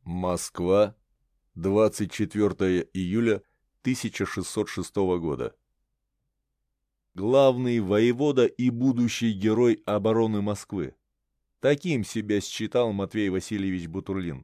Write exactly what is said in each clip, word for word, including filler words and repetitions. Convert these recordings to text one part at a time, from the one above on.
Москва, двадцать четвёртое июля тысяча шестьсот шестого года. Главный воевода и будущий герой обороны Москвы. Таким себя считал Матвей Васильевич Бутурлин.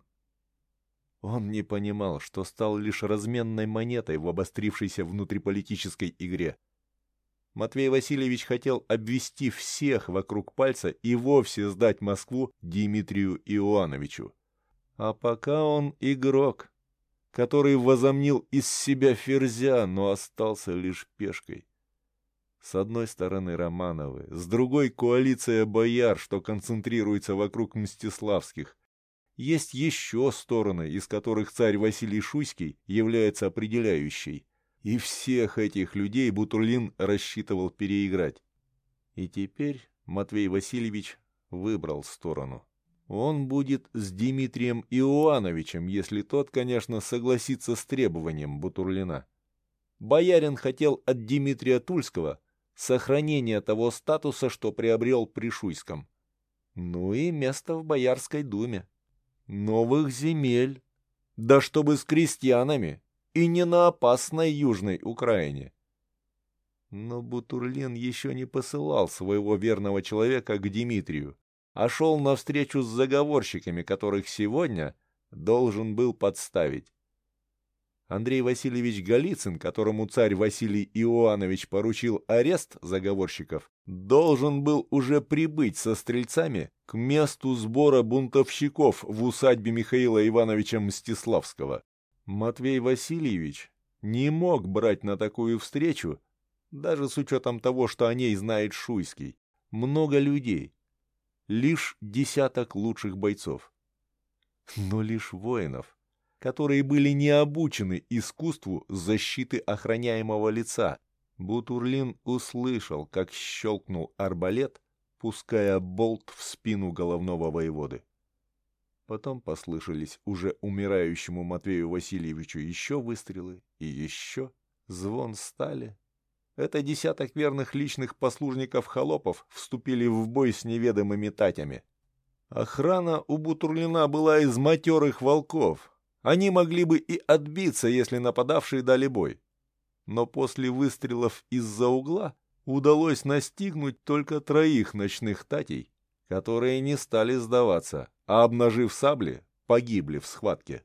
Он не понимал, что стал лишь разменной монетой в обострившейся внутриполитической игре. Матвей Васильевич хотел обвести всех вокруг пальца и вовсе сдать Москву Дмитрию Иоановичу. А пока он игрок, который возомнил из себя ферзя, но остался лишь пешкой. С одной стороны Романовы, с другой коалиция бояр, что концентрируется вокруг Мстиславских. Есть еще стороны, из которых царь Василий Шуйский является определяющей. И всех этих людей Бутурлин рассчитывал переиграть. И теперь Матвей Васильевич выбрал сторону. Он будет с Дмитрием Иоановичем, если тот, конечно, согласится с требованием Бутурлина. Боярин хотел от Дмитрия Тульского сохранения того статуса, что приобрел при Шуйском. Ну и место в Боярской думе. Новых земель. Да чтобы с крестьянами. И не на опасной Южной Украине. Но Бутурлин еще не посылал своего верного человека к Дмитрию, а шел навстречу с заговорщиками, которых сегодня должен был подставить. Андрей Васильевич Голицын, которому царь Василий Иоанович поручил арест заговорщиков, должен был уже прибыть со стрельцами к месту сбора бунтовщиков в усадьбе Михаила Ивановича Мстиславского. Матвей Васильевич не мог брать на такую встречу, даже с учетом того, что о ней знает Шуйский, много людей. Лишь десяток лучших бойцов. Но лишь воинов, которые были не обучены искусству защиты охраняемого лица. Бутурлин услышал, как щелкнул арбалет, пуская болт в спину головного воеводы. Потом послышались уже умирающему Матвею Васильевичу еще выстрелы и еще звон стали. Это десяток верных личных послужников-холопов вступили в бой с неведомыми татями. Охрана у Бутурлина была из матерых волков. Они могли бы и отбиться, если нападавшие дали бой. Но после выстрелов из-за угла удалось настигнуть только троих ночных татей, которые не стали сдаваться, а, обнажив сабли, погибли в схватке.